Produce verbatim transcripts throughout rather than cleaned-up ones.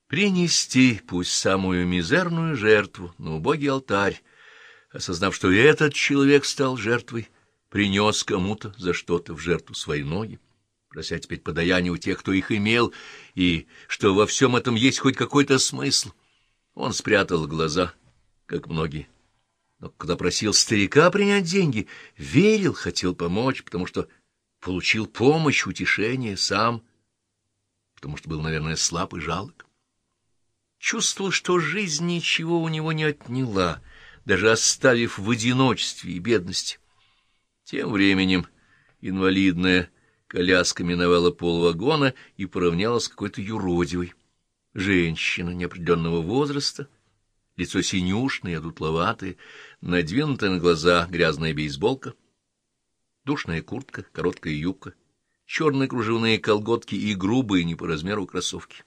Принести, пусть самую мизерную жертву, на убогий алтарь, осознав, что и этот человек стал жертвой, принес кому-то за что-то в жертву свои ноги, прося теперь подаяния у тех, кто их имел, и что во всем этом есть хоть какой-то смысл. Он спрятал глаза, как многие. Но когда просил старика принять деньги, верил, хотел помочь, потому что получил помощь, утешение сам, потому что был, наверное, слаб и жалок. Чувствовал, что жизнь ничего у него не отняла, даже оставив в одиночестве и бедности. Тем временем инвалидная коляска миновала полвагона и поравнялась с какой-то юродивой. Женщина неопределенного возраста, лицо синюшное, одутловатое, надвинутая на глаза грязная бейсболка, душная куртка, короткая юбка, черные кружевные колготки и грубые не по размеру кроссовки.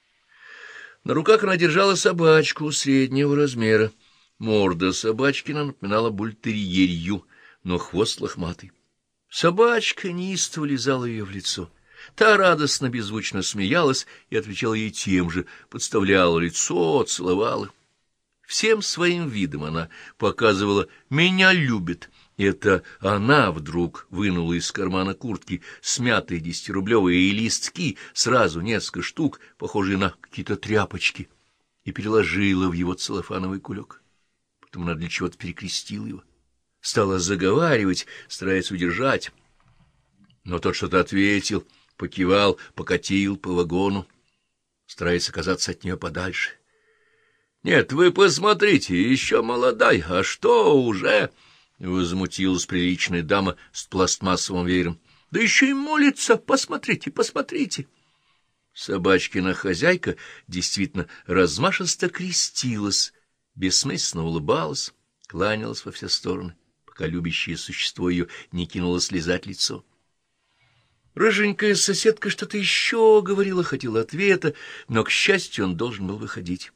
На руках она держала собачку среднего размера. Морда собачкина напоминала бультерьерью, но хвост лохматый. Собачка неистово лизала ее в лицо. Та радостно, беззвучно смеялась и отвечала ей тем же, подставляла лицо, целовала. Всем своим видом она показывала «меня любит». Это она вдруг вынула из кармана куртки смятые десятирублевые листки, сразу несколько штук, похожие на какие-то тряпочки, и переложила в его целлофановый кулек. Потом она для чего-то перекрестила его. Стала заговаривать, стараясь удержать. Но тот что-то ответил, покивал, покатил по вагону, стараясь оказаться от нее подальше. — Нет, вы посмотрите, еще молодая, а что уже... — возмутилась приличная дама с пластмассовым веером. — Да еще и молится! Посмотрите, посмотрите! Собачкина хозяйка действительно размашисто крестилась, бессмысленно улыбалась, кланялась во все стороны, пока любящее существо ее не кинуло слезать лицо. Рыженькая соседка что-то еще говорила, хотела ответа, но, к счастью, он должен был выходить.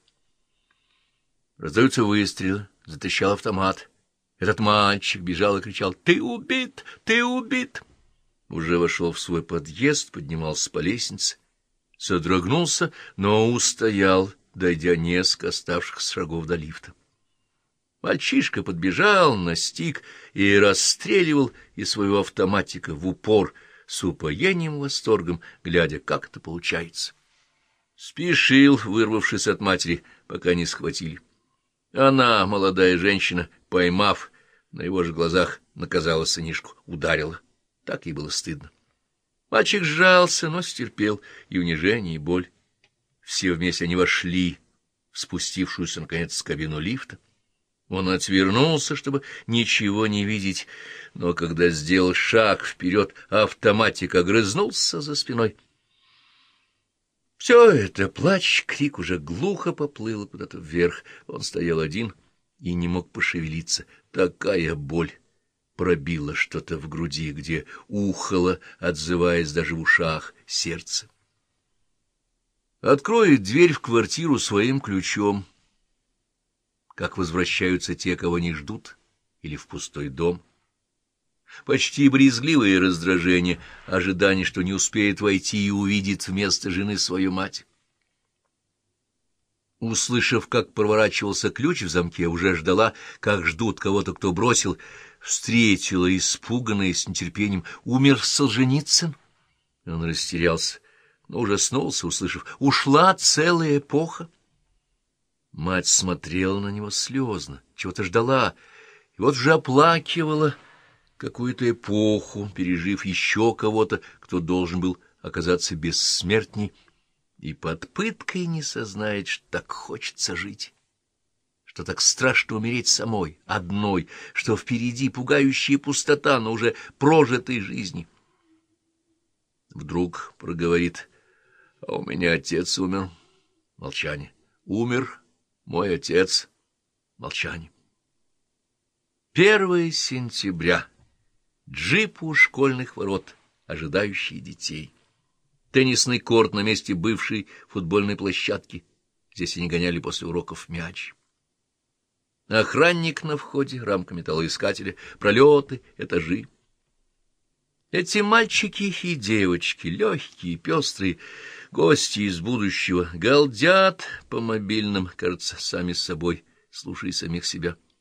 Раздаются выстрелы, затрещал автомат. Этот мальчик бежал и кричал: «Ты убит! Ты убит!» Уже вошел в свой подъезд, поднимался по лестнице, содрогнулся, но устоял, дойдя несколько оставшихся шагов до лифта. Мальчишка подбежал, настиг и расстреливал из своего автоматика в упор, с упоением и восторгом, глядя, как это получается. Спешил, вырвавшись от матери, пока не схватили. Она, молодая женщина, поймав, на его же глазах наказала сынишку, ударила. Так ей было стыдно. Мальчик сжался, но стерпел и унижение, и боль. Все вместе они вошли в спустившуюся, наконец, кабину лифта. Он отвернулся, чтобы ничего не видеть, но когда сделал шаг вперед, автоматик огрызнулся за спиной. Все это, плач, крик уже глухо поплыло куда-то вверх. Он стоял один и не мог пошевелиться. Такая боль пробила что-то в груди, где ухало, отзываясь даже в ушах, сердце. Откроет дверь в квартиру своим ключом, как возвращаются те, кого не ждут, или в пустой дом. Почти брезгливое раздражение, ожидание, что не успеет войти и увидит вместо жены свою мать. Услышав, как проворачивался ключ в замке, уже ждала, как ждут кого-то, кто бросил, встретила, испуганная, с нетерпением: «Умер Солженицын?» Он растерялся, но ужаснулся, услышав: «Ушла целая эпоха». Мать смотрела на него слезно, чего-то ждала, и вот же оплакивала какую-то эпоху, пережив еще кого-то, кто должен был оказаться бессмертней, и под пыткой не сознает, что так хочется жить, что так страшно умереть самой, одной, что впереди пугающая пустота, но уже прожитой жизни. Вдруг проговорит: «А у меня отец умер». Молчание. «Умер мой отец». Молчание. Первое сентября. Джип у школьных ворот, ожидающий детей. Теннисный корт на месте бывшей футбольной площадки. Здесь они гоняли после уроков мяч. Охранник на входе, рамка металлоискателя, пролеты, этажи. Эти мальчики и девочки, легкие, пестрые, гости из будущего, галдят по мобильным, кажется, сами с собой, слушая самих себя.